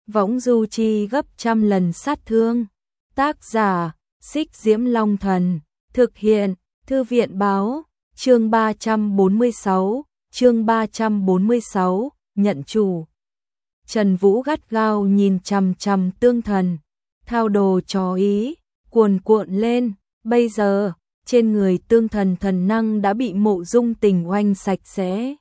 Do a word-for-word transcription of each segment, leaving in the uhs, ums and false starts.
võng du chi gấp trăm lần sát thương. Tác giả, Xích Diễm Long Thần, thực hiện, Thư viện Báo, chương ba trăm bốn mươi sáu, chương ba trăm bốn mươi sáu, nhận chủ. Trần Vũ gắt gao nhìn chằm chằm Tương Thần, thao đồ chó ý, cuồn cuộn lên, bây giờ, trên người Tương Thần thần năng đã bị Mộ Dung Tình oanh sạch sẽ.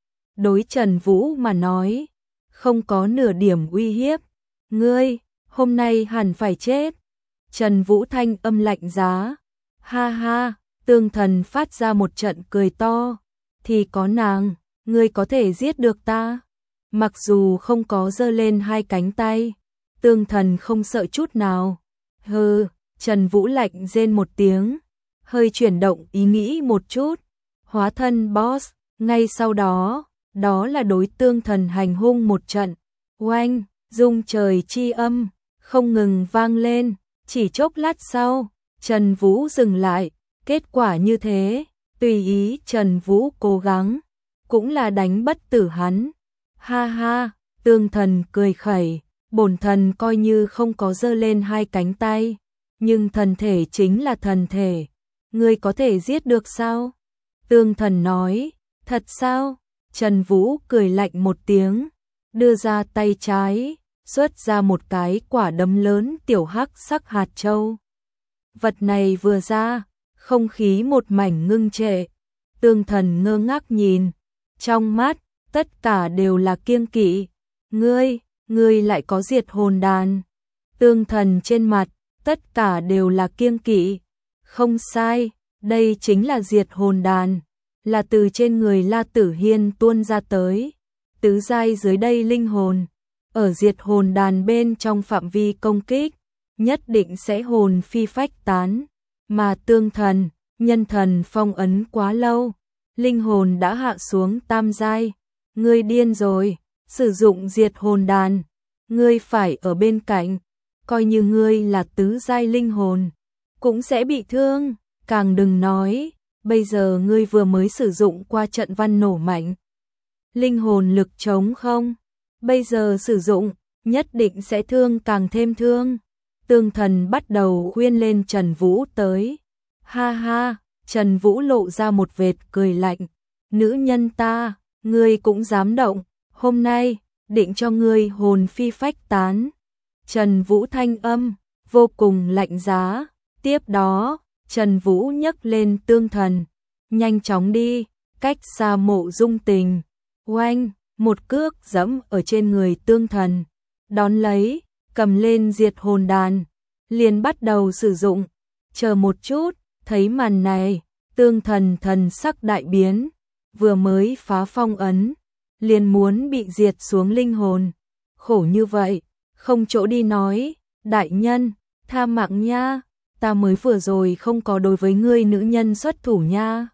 Đối Trần Vũ mà nói, không có nửa điểm uy hiếp, ngươi, hôm nay hẳn phải chết. Trần Vũ thanh âm lạnh giá, ha ha, Tương Thần phát ra một trận cười to, thì có nàng, ngươi có thể giết được ta. Mặc dù không có giơ lên hai cánh tay, Tương Thần không sợ chút nào. Hừ, Trần Vũ lạnh rên một tiếng, hơi chuyển động ý nghĩ một chút, hóa thân boss, ngay sau đó, đó là đối Tương Thần hành hung một trận. Oanh, rung trời chi âm, không ngừng vang lên, chỉ chốc lát sau, Trần Vũ dừng lại, kết quả như thế, tùy ý Trần Vũ cố gắng, cũng là đánh bất tử hắn. Ha ha, Tương Thần cười khẩy, bổn thần coi như không có giơ lên hai cánh tay, nhưng thần thể chính là thần thể, ngươi có thể giết được sao? Tương Thần nói, thật sao? Trần Vũ cười lạnh một tiếng, đưa ra tay trái, xuất ra một cái quả đấm lớn tiểu hắc sắc hạt châu. Vật này vừa ra, không khí một mảnh ngưng trệ, Tương Thần ngơ ngác nhìn, trong mắt, tất cả đều là kiêng kỵ. Ngươi, ngươi lại có diệt hồn đàn. Tương Thần trên mặt, tất cả đều là kiêng kỵ. Không sai, đây chính là diệt hồn đàn, là từ trên người La Tử Hiên tuôn ra tới. Tứ giai dưới đây linh hồn, ở diệt hồn đàn bên trong phạm vi công kích, nhất định sẽ hồn phi phách tán. Mà Tương Thần, nhân thần phong ấn quá lâu, linh hồn đã hạ xuống tam giai. Ngươi điên rồi, sử dụng diệt hồn đàn, ngươi phải ở bên cạnh, coi như ngươi là tứ giai linh hồn, cũng sẽ bị thương, càng đừng nói, bây giờ ngươi vừa mới sử dụng qua trận văn nổ mạnh. Linh hồn lực trống không, bây giờ sử dụng, nhất định sẽ thương càng thêm thương. Tương Thần bắt đầu khuyên lên Trần Vũ tới. Ha ha, Trần Vũ lộ ra một vệt cười lạnh, nữ nhân ta, ngươi cũng dám động, hôm nay, định cho ngươi hồn phi phách tán. Trần Vũ thanh âm, vô cùng lạnh giá, tiếp đó, Trần Vũ nhấc lên Tương Thần, nhanh chóng đi, cách xa Mộ Dung Tình. Oanh, một cước giẫm ở trên người Tương Thần, đón lấy, cầm lên diệt hồn đàn, liền bắt đầu sử dụng. Chờ một chút, thấy màn này, Tương Thần thần sắc đại biến, vừa mới phá phong ấn, liền muốn bị diệt xuống linh hồn. Khổ như vậy, không chỗ đi nói, đại nhân, tha mạng nha, ta mới vừa rồi không có đối với ngươi nữ nhân xuất thủ nha.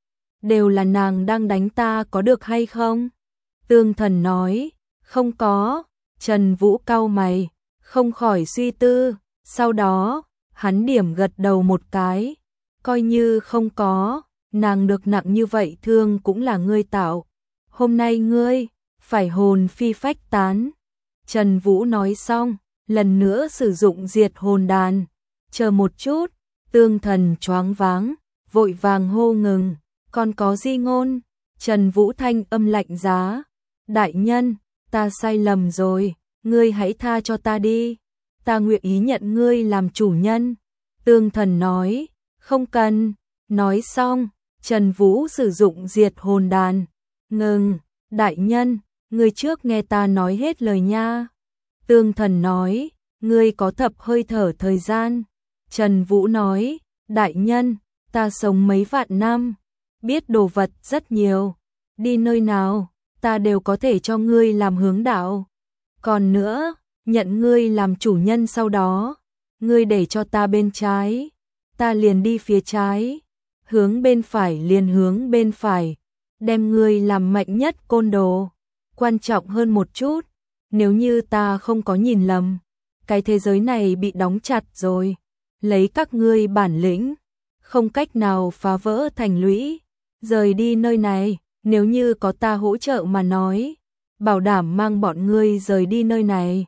Đều là nàng đang đánh ta có được hay không? Tương Thần nói, không có. Trần Vũ cau mày, không khỏi suy tư, sau đó, hắn điểm gật đầu một cái, coi như không có, nàng được nặng như vậy thương cũng là ngươi tạo. Hôm nay ngươi, phải hồn phi phách tán. Trần Vũ nói xong, lần nữa sử dụng diệt hồn đàn. Chờ một chút, Tương Thần choáng váng, vội vàng hô ngừng, còn có di ngôn. Trần Vũ thanh âm lạnh giá, đại nhân, ta sai lầm rồi, ngươi hãy tha cho ta đi, ta nguyện ý nhận ngươi làm chủ nhân. Tương Thần nói, không cần. Nói xong, Trần Vũ sử dụng diệt hồn đàn. Ngừng, đại nhân, ngươi trước nghe ta nói hết lời nha. Tương Thần nói, ngươi có thập hơi thở thời gian. Trần Vũ nói, đại nhân, ta sống mấy vạn năm, biết đồ vật rất nhiều, đi nơi nào, ta đều có thể cho ngươi làm hướng đạo. Còn nữa, nhận ngươi làm chủ nhân sau đó, ngươi để cho ta bên trái, ta liền đi phía trái, hướng bên phải liền hướng bên phải, đem ngươi làm mạnh nhất côn đồ. Quan trọng hơn một chút, nếu như ta không có nhìn lầm, cái thế giới này bị đóng chặt rồi, lấy các ngươi bản lĩnh, không cách nào phá vỡ thành lũy, rời đi nơi này, nếu như có ta hỗ trợ mà nói, bảo đảm mang bọn ngươi rời đi nơi này.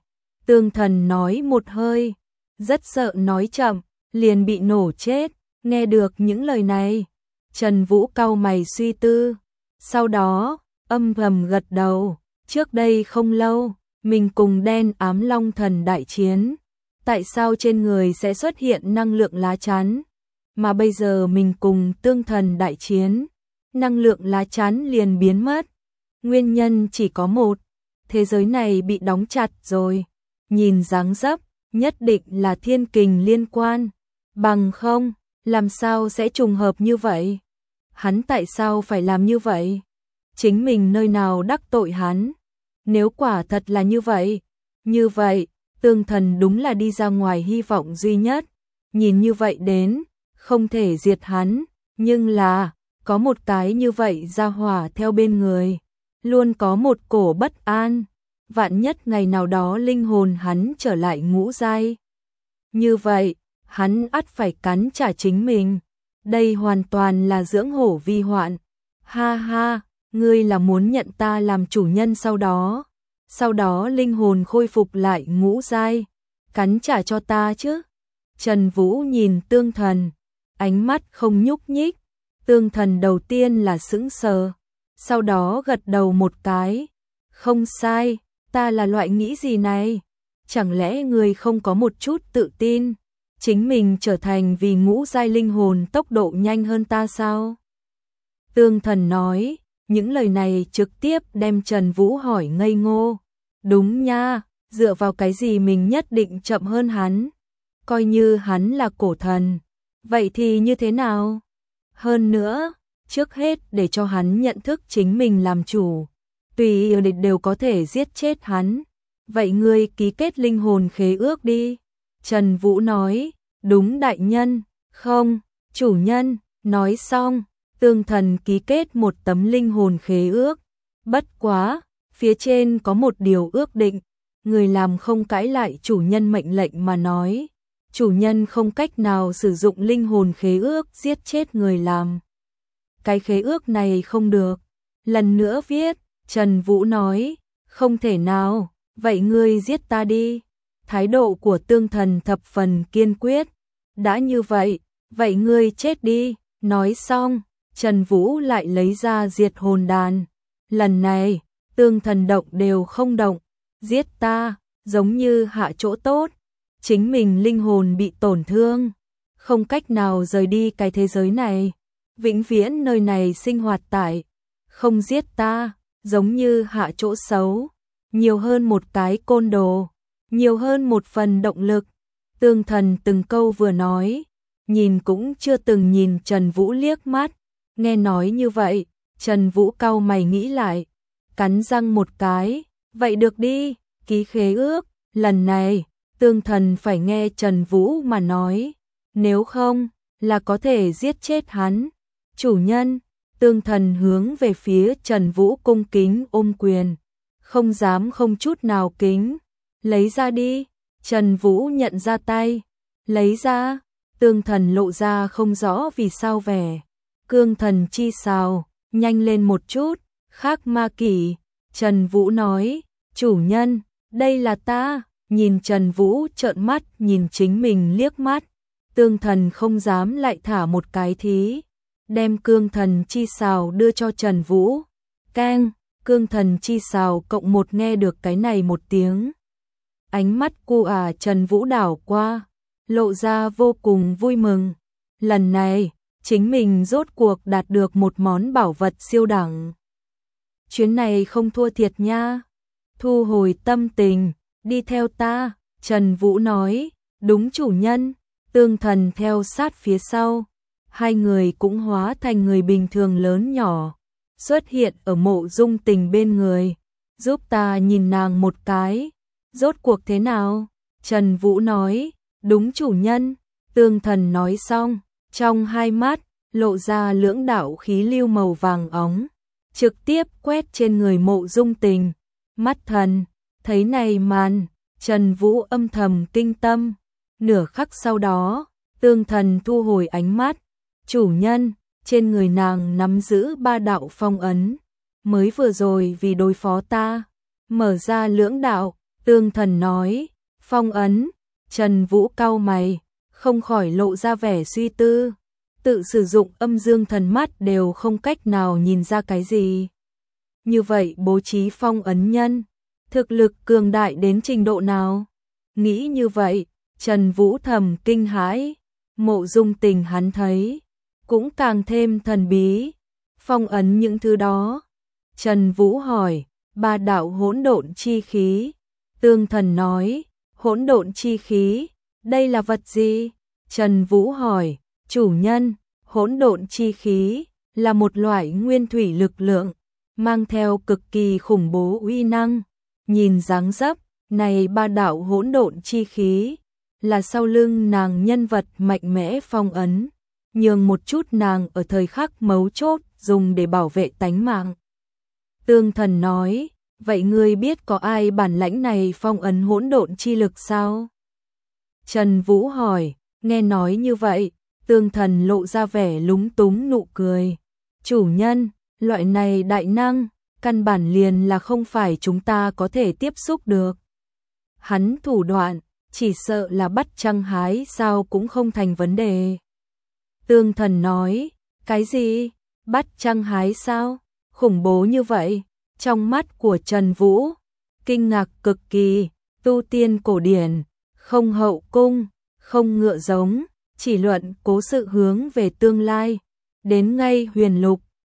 Tương Thần nói một hơi, rất sợ nói chậm, liền bị nổ chết. Nghe được những lời này, Trần Vũ cau mày suy tư, sau đó âm thầm gật đầu. Trước đây không lâu, mình cùng đen ám long thần đại chiến, tại sao trên người sẽ xuất hiện năng lượng lá chắn, mà bây giờ mình cùng Tương Thần đại chiến, năng lượng lá chắn liền biến mất. Nguyên nhân chỉ có một, thế giới này bị đóng chặt rồi. Nhìn dáng dấp, nhất định là thiên kình liên quan, bằng không, làm sao sẽ trùng hợp như vậy? Hắn tại sao phải làm như vậy? Chính mình nơi nào đắc tội hắn? Nếu quả thật là như vậy, như vậy, Tương Thần đúng là đi ra ngoài hy vọng duy nhất. Nhìn như vậy đến, không thể diệt hắn, nhưng là, có một cái như vậy ra hỏa theo bên người, luôn có một cổ bất an. Vạn nhất ngày nào đó linh hồn hắn trở lại ngũ giai. Như vậy, hắn ắt phải cắn trả chính mình. Đây hoàn toàn là dưỡng hổ vi hoạn. Ha ha, ngươi là muốn nhận ta làm chủ nhân sau đó. Sau đó linh hồn khôi phục lại ngũ giai. Cắn trả cho ta chứ. Trần Vũ nhìn Tương Thần, ánh mắt không nhúc nhích. Tương Thần đầu tiên là sững sờ, sau đó gật đầu một cái. Không sai, ta là loại nghĩ gì này? Chẳng lẽ người không có một chút tự tin, chính mình trở thành vì ngũ giai linh hồn tốc độ nhanh hơn ta sao? Tương Thần nói, những lời này trực tiếp đem Trần Vũ hỏi ngây ngô. Đúng nha, dựa vào cái gì mình nhất định chậm hơn hắn? Coi như hắn là cổ thần, vậy thì như thế nào? Hơn nữa, trước hết để cho hắn nhận thức chính mình làm chủ, tùy ý địch đều có thể giết chết hắn. Vậy ngươi ký kết linh hồn khế ước đi. Trần Vũ nói, đúng đại nhân. Không, chủ nhân. Nói xong, Tương Thần ký kết một tấm linh hồn khế ước. Bất quá, phía trên có một điều ước định, người làm không cãi lại chủ nhân mệnh lệnh mà nói, chủ nhân không cách nào sử dụng linh hồn khế ước giết chết người làm. Cái khế ước này không được. Lần nữa viết, Trần Vũ nói, không thể nào, vậy ngươi giết ta đi. Thái độ của Tương Thần thập phần kiên quyết. Đã như vậy, vậy ngươi chết đi. Nói xong, Trần Vũ lại lấy ra diệt hồn đàn. Lần này, Tương Thần động đều không động. Giết ta, giống như hạ chỗ tốt. Chính mình linh hồn bị tổn thương, không cách nào rời đi cái thế giới này. Vĩnh viễn nơi này sinh hoạt tại. Không giết ta, giống như hạ chỗ xấu. Nhiều hơn một cái côn đồ, nhiều hơn một phần động lực. Tương Thần từng câu vừa nói, nhìn cũng chưa từng nhìn Trần Vũ liếc mắt. Nghe nói như vậy, Trần Vũ cau mày nghĩ lại, cắn răng một cái, vậy được đi, ký khế ước. Lần này, Tương Thần phải nghe Trần Vũ mà nói, nếu không, là có thể giết chết hắn. Chủ nhân. Tương Thần hướng về phía Trần Vũ cung kính ôm quyền, không dám không chút nào kính. Lấy ra đi. Trần Vũ nhận ra tay, lấy ra. Tương Thần lộ ra không rõ vì sao vẻ cương thần chi sao, nhanh lên một chút, khác ma kỷ. Trần Vũ nói, chủ nhân, đây là ta. Nhìn Trần Vũ trợn mắt nhìn chính mình liếc mắt, Tương Thần không dám lại thả một cái thí, đem cương thần chi xào đưa cho Trần Vũ. Keng, cương thần chi xào cộng một nghe được cái này một tiếng. Ánh mắt cu à Trần Vũ đảo qua, lộ ra vô cùng vui mừng. Lần này, chính mình rốt cuộc đạt được một món bảo vật siêu đẳng. Chuyến này không thua thiệt nha. Thu hồi tâm tình, đi theo ta. Trần Vũ nói, đúng chủ nhân. Tương Thần theo sát phía sau. Hai người cũng hóa thành người bình thường lớn nhỏ, xuất hiện ở Mộ Dung Tình bên người. Giúp ta nhìn nàng một cái. Rốt cuộc thế nào? Trần Vũ nói, đúng chủ nhân. Tương Thần nói xong, trong hai mắt lộ ra lưỡng đạo khí lưu màu vàng óng, trực tiếp quét trên người Mộ Dung Tình. Mắt thần, thấy này màn, Trần Vũ âm thầm kinh tâm. Nửa khắc sau đó, Tương Thần thu hồi ánh mắt. Chủ nhân, trên người nàng nắm giữ ba đạo phong ấn, mới vừa rồi vì đối phó ta, mở ra lưỡng đạo. Tương Thần nói, Phong ấn, Trần Vũ cau mày, không khỏi lộ ra vẻ suy tư. Tự sử dụng âm dương thần mắt đều không cách nào nhìn ra cái gì. Như vậy bố trí phong ấn nhân, thực lực cường đại đến trình độ nào? Nghĩ như vậy, Trần Vũ thầm kinh hãi, Mộ Dung Tình hắn thấy, cũng càng thêm thần bí. Phong ấn những thứ đó. Trần Vũ hỏi, ba đạo hỗn độn chi khí. Tương Thần nói, hỗn độn chi khí, đây là vật gì? Trần Vũ hỏi, chủ nhân, hỗn độn chi khí là một loại nguyên thủy lực lượng, mang theo cực kỳ khủng bố uy năng. Nhìn dáng dấp, này ba đạo hỗn độn chi khí là sau lưng nàng nhân vật mạnh mẽ phong ấn, nhường một chút nàng ở thời khắc mấu chốt dùng để bảo vệ tánh mạng. Tương Thần nói, vậy ngươi biết có ai bản lãnh này phong ấn hỗn độn chi lực sao? Trần Vũ hỏi, nghe nói như vậy, Tương Thần lộ ra vẻ lúng túng nụ cười. Chủ nhân, loại này đại năng, căn bản liền là không phải chúng ta có thể tiếp xúc được. Hắn thủ đoạn, chỉ sợ là bắt trăng hái sao cũng không thành vấn đề. Tương Thần nói, cái gì? Bắt trăng hái sao? Khủng bố như vậy? Trong mắt của Trần Vũ, kinh ngạc cực kỳ, tu tiên cổ điển, không hậu cung, không ngựa giống, chỉ luận cố sự hướng về tương lai, đến ngay huyền lục,